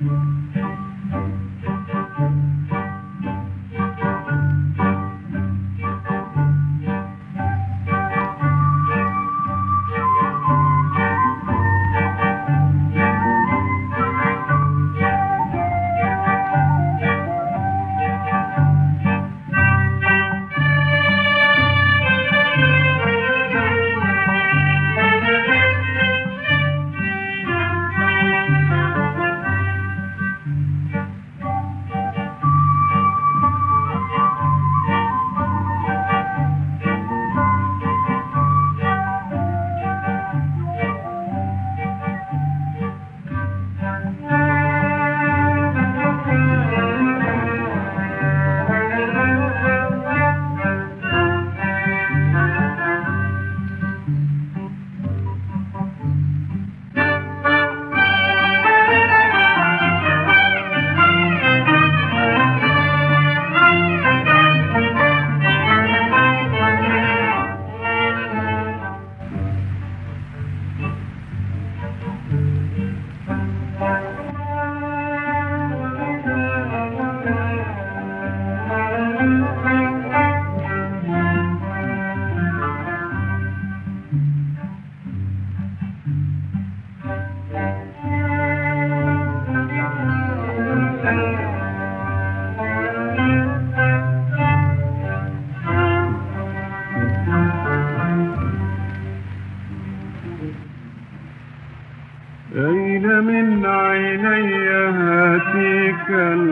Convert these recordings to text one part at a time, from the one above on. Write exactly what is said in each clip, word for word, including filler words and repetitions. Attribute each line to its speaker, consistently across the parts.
Speaker 1: أين من عيني هاتيك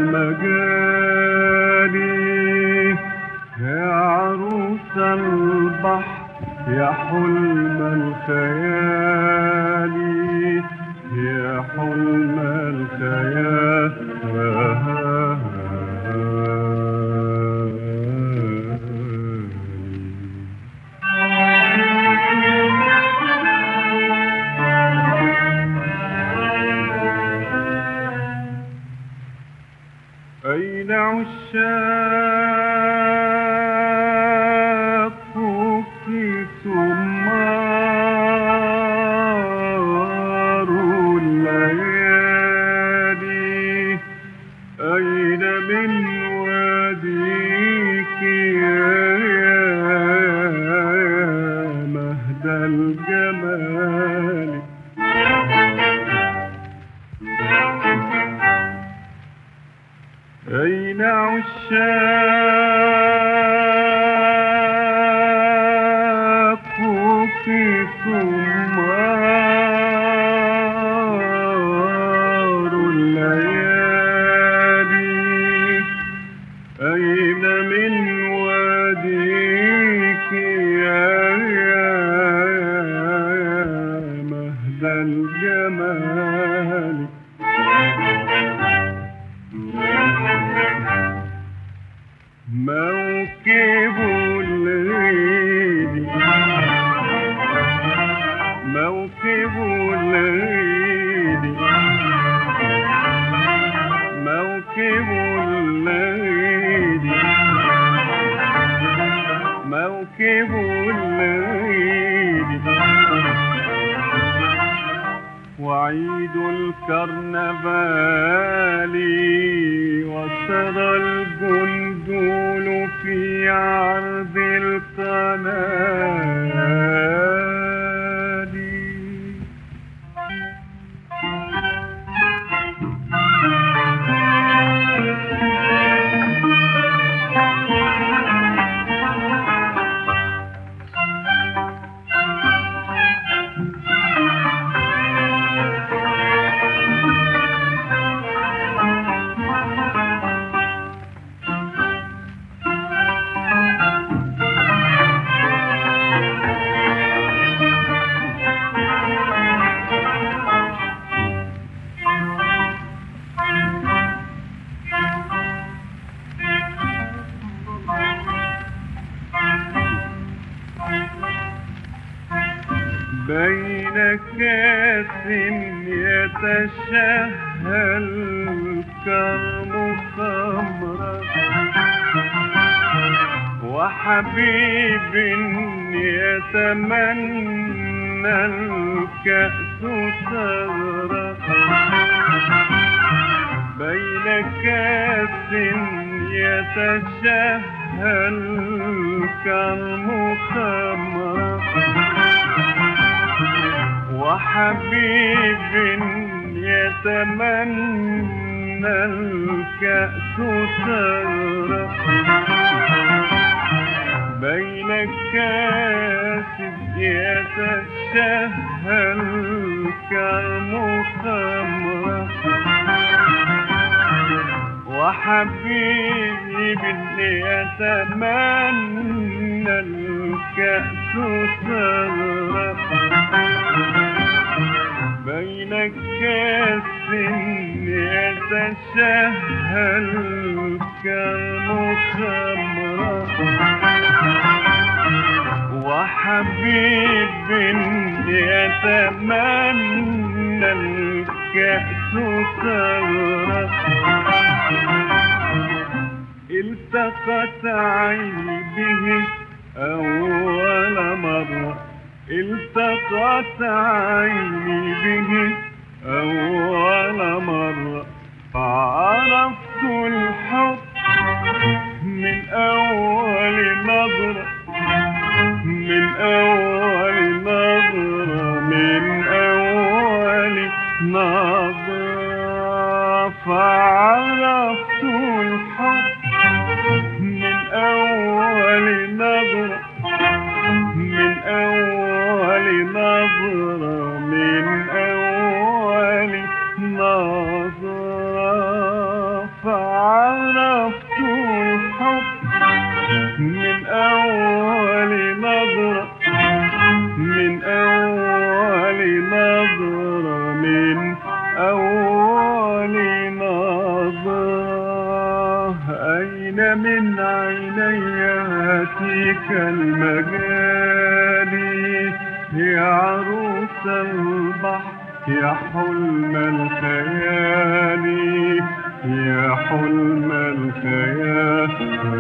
Speaker 1: المجاري يا عروس البحر يا حلم الخيال يا حلم الخيال أين عشاقك ثمار الليالي أين من واديك يا مهد الجمال أين عشاقك ثمار الليالي أين من واديك يا مهد الجمال موكب الليل موكب الليل موكب الليل موكب الليل وعيد الكرنفال وسرى الجندول في عرض القنال بين كاس يتشهى الكرم خمرا وحبيب يتمنى الكأس ثغرا كاس يتشهل كالمخمرة وحبيب يتمنى الكأس تغرق بين كاس يتشهل كالمخمرة وحبيب يتمنى الكأس تغرق بين كاس يتشهل كالمخمرة وحبيب يتمنى الكأس تغرق التقت عيني به أول مرة التقت عيني به أول مرة فعرفت الحب من أول نظرة من أول نظرة من أول نظرة فعرفت الحب من أول نظرة من أول نظرة من أول نظرة فعرفت الحب من أول نظرة من أول نظرة من أول نظرة أين من عيني هاتيك المجالي يا عروس البحر يا حلم الخيال يا حلم الخيال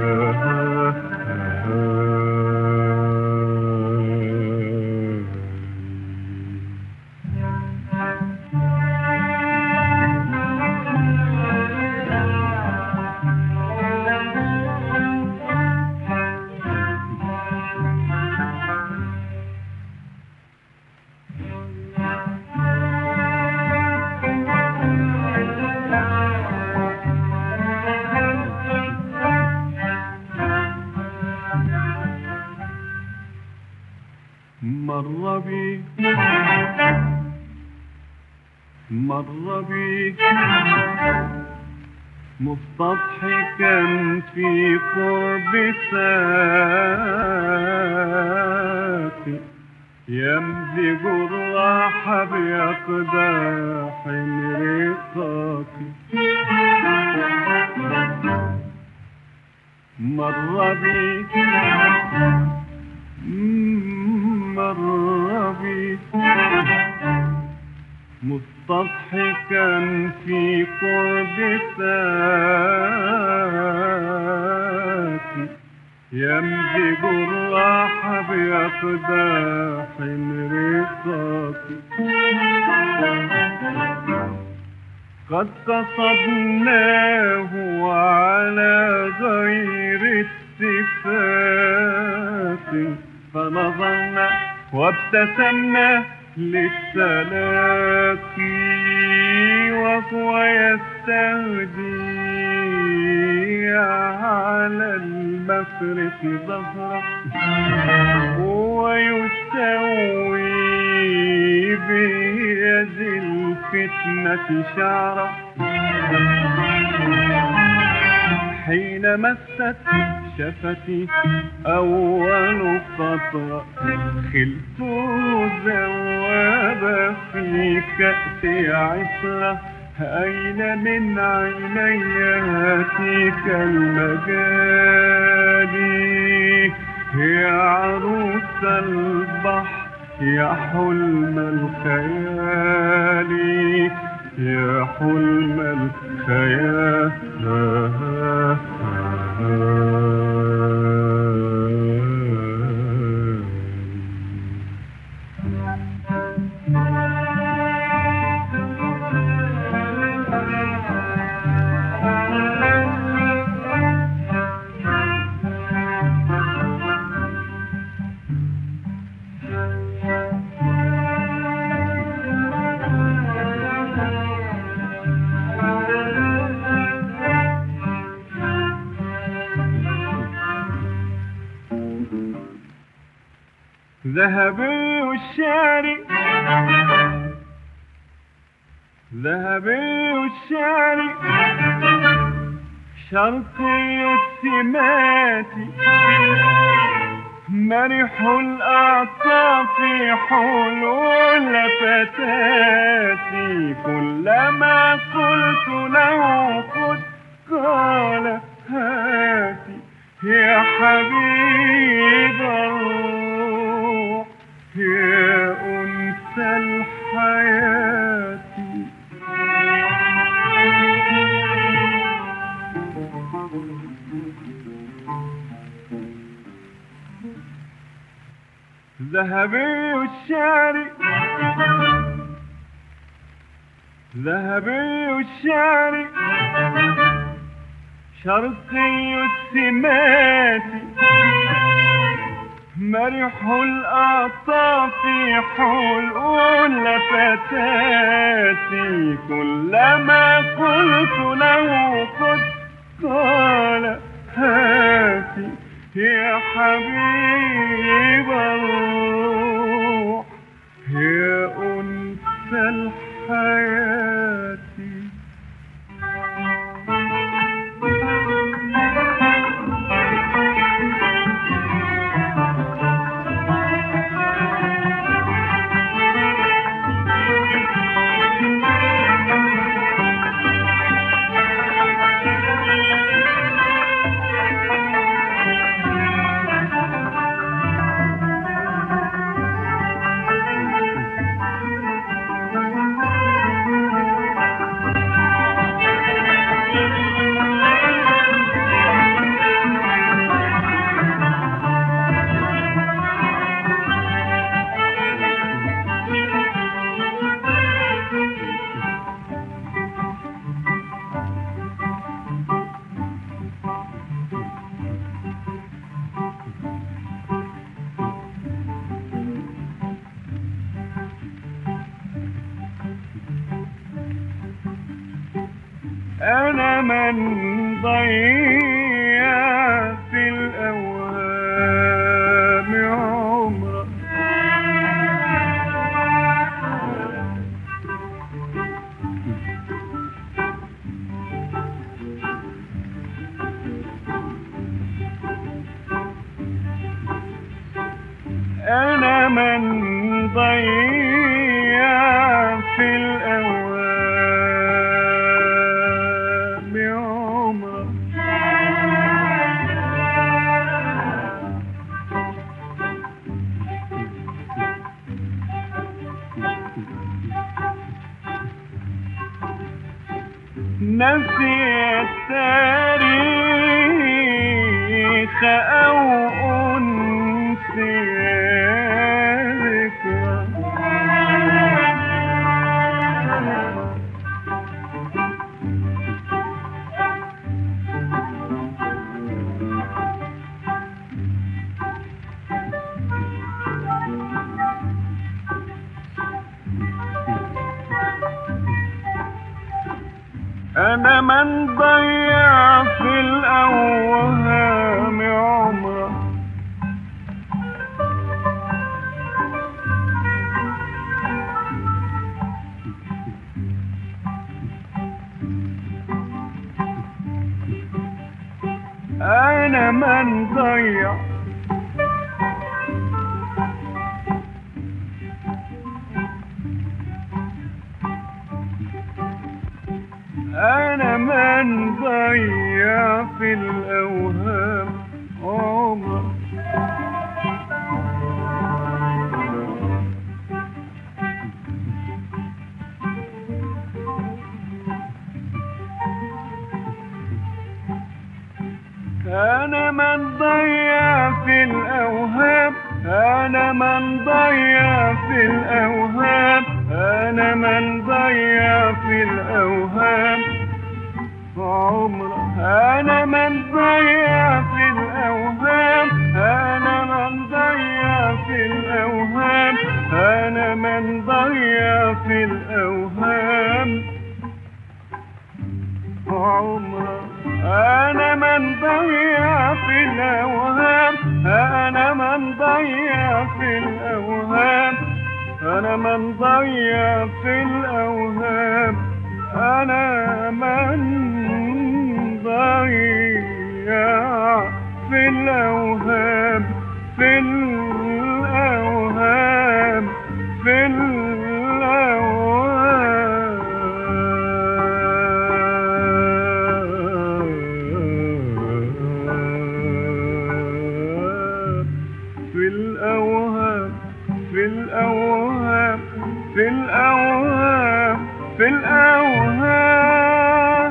Speaker 1: مر بي مر بي مستضحكا في قرب ساقي يمزج الراح بأقداح رقاقي مر بي مر بي مستضحكا في قرب ساقي يمزج الراح بأقداح رقاقي قد قصدناه على غير اتفاق فنظرنا وابتسمنا للتلاقي وهو يستهدي على المفرق ظهره ويسوي بيد الفتنة شعره حين مست شفتي أول خطرة خلت ذوابا في كأس عسرة أين من عيني هاتيك المجالي يا عروس البحر يا حلم الخيال يا حلم الخيال ذهبي الشعر ذهبي الشعر شرقي السمات مرح الأعصاف حلو الفتاة كلما قلت له خذ قال هاتي يا حبيب الروح يا أنس الحياة. ذهبي الشعر ذهبي الشعر شرقي السمات مرح الأعصاف حلو الفتاة كلما قلت له خذ قال هاتي يا حبيب الروح يا أنس الحياة. أنا من ضيع في الأوهام عمره أنا من ضيع في الأوهام نسي التاريخ أو أنسي ذكرى أنا من ضيع في الأوهام عمره أنا من ضيع أنا من ضيع في الأوهام عمره أنا من ضيع في الأوهام أنا من ضيع في الأوهام أنا من ضيع في الأوهام عمره أنا من ضيع في الأوهام أنا من ضيع في الأوهام أنا من ضيع في الأوهام عمره أنا من ضيع في الأوهام أنا من ضيع في الأوهام من ضيع في الأوهام أنا من ضيع في الأوهام في الأوهام في الأوهام في الأوهام في الأوهام في الأوهام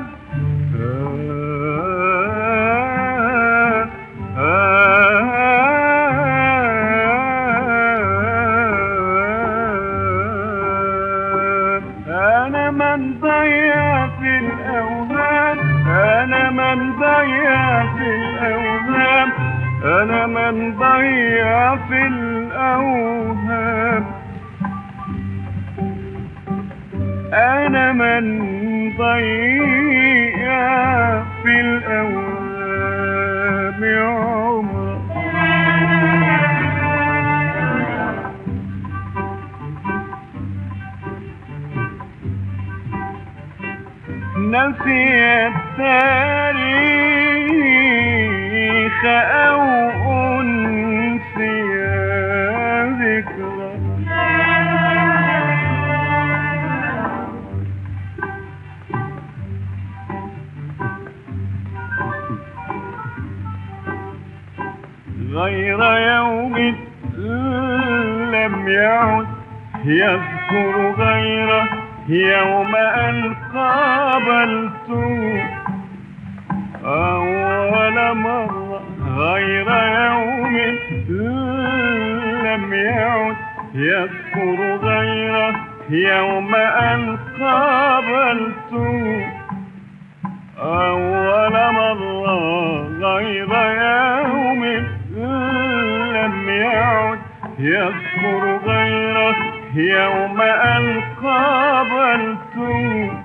Speaker 1: أنا من ضيع في الأوهام أنا من ضيع في الأوهام أنا من ضيع في الأوهام أنا من ضيع في الأوهام عمره نسي التاريخ أو أنسي ذكرى غير يوم لم يعد يذكر غيره يوم أن قابلته أول مرة غير يوم لم يعد يذكر غيره يوم أن قابلته أول مرة غير يوم لم يعد يذكر غيره يوم أن قابلته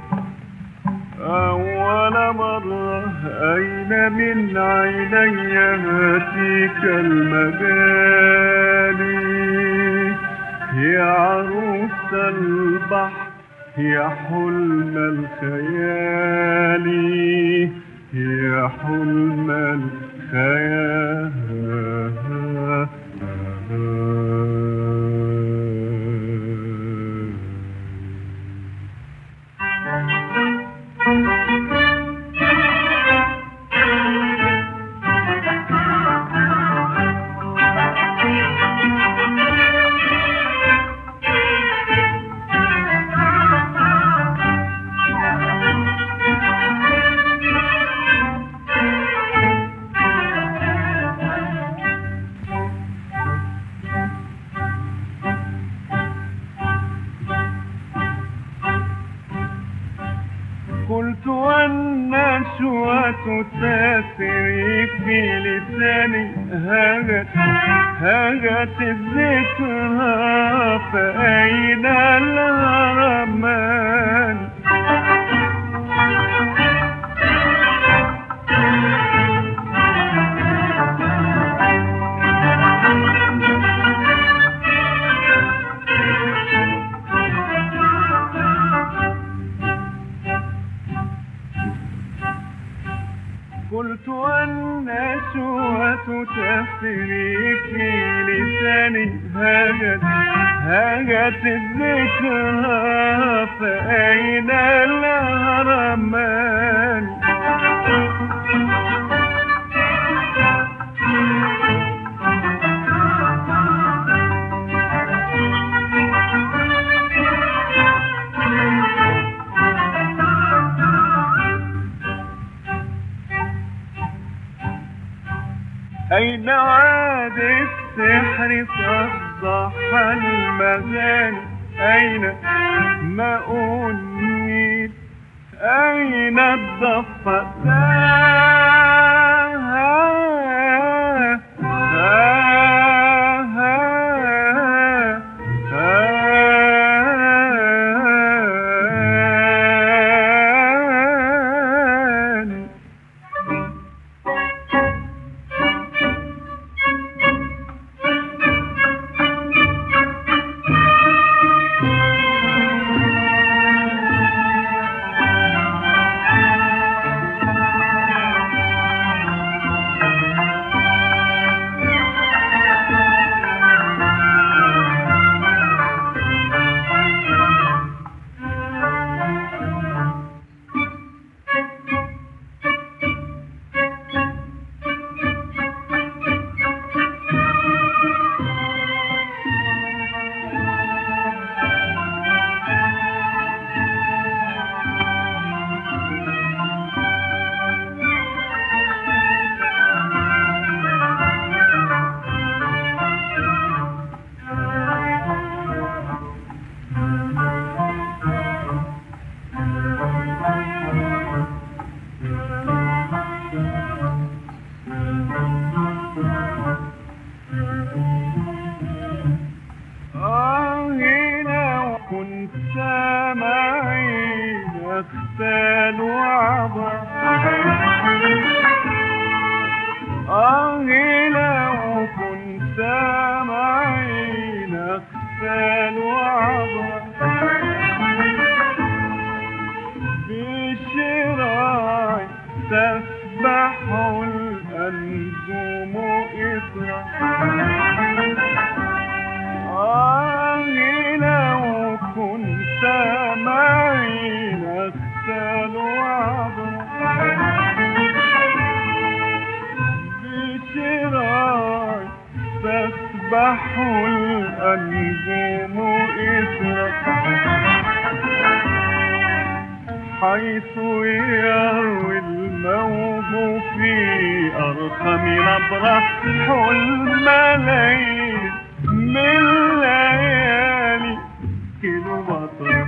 Speaker 1: أول مرة أين من عيني هاتيك المجالي يا عروس البحر يا حلم الخيال يا حلم الخيال قلت والنشوة تسري في لساني هاجت هاجت الذكرى فأين الهرمان قلت والنشوة تسري في لساني هاجت هاجت الذكرى فأين الهرمان أين عاد السحر صبح المغاني أين ماء النيل أين الضفة تسبح الأنجم إثرا. آه لو كنت معي نغتال عبرا بشراي تسبح الأنجم إثرا حيث يروي الموج في أرقم نبرة حلم ليل من ليالي كيلومتر.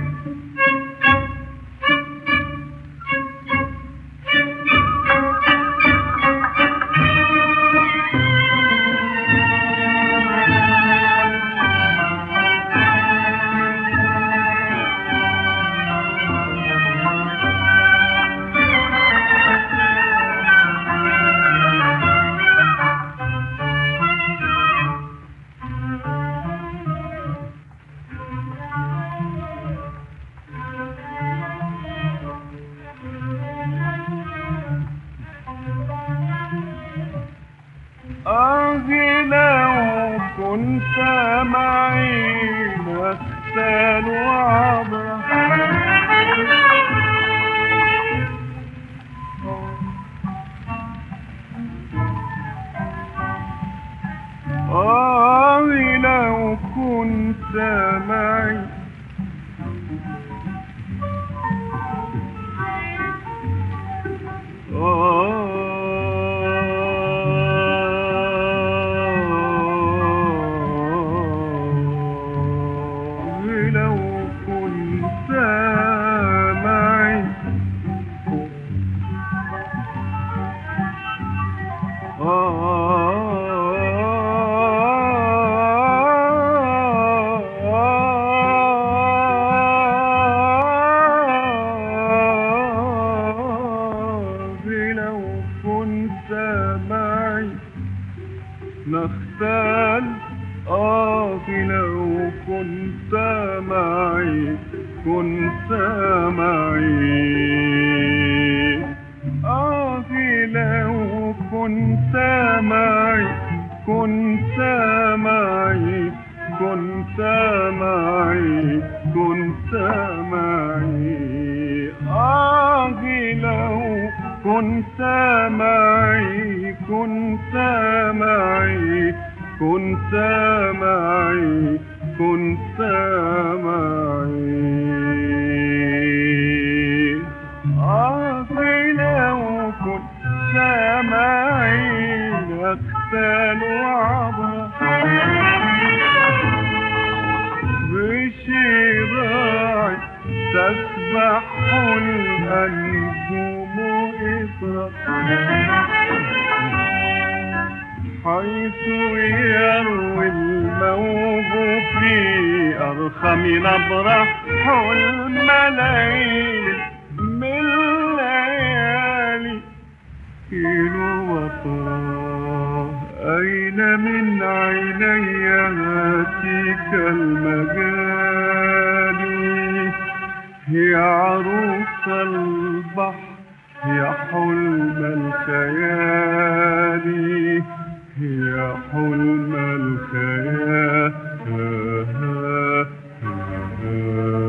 Speaker 1: آه لو كنت معي نغتال عبرا آه لو كنت معي آه نغتال. آه لو كنت معي كنت معي آه لو كنت معي كنت معي كنت معي كنت معي آه لو كنت معي كنت معي كنت معي كنت معي آه لو كنت معي نغتال عبرا بشراي تسبح الأنجم إثرا حيث يروي الموج في أرخم نبرة حلم ليل من ليالي كيلومتر. أين من عيني هاتيك المجالي يا عروس البحر يا حلم الخيال يا حلم الخيال.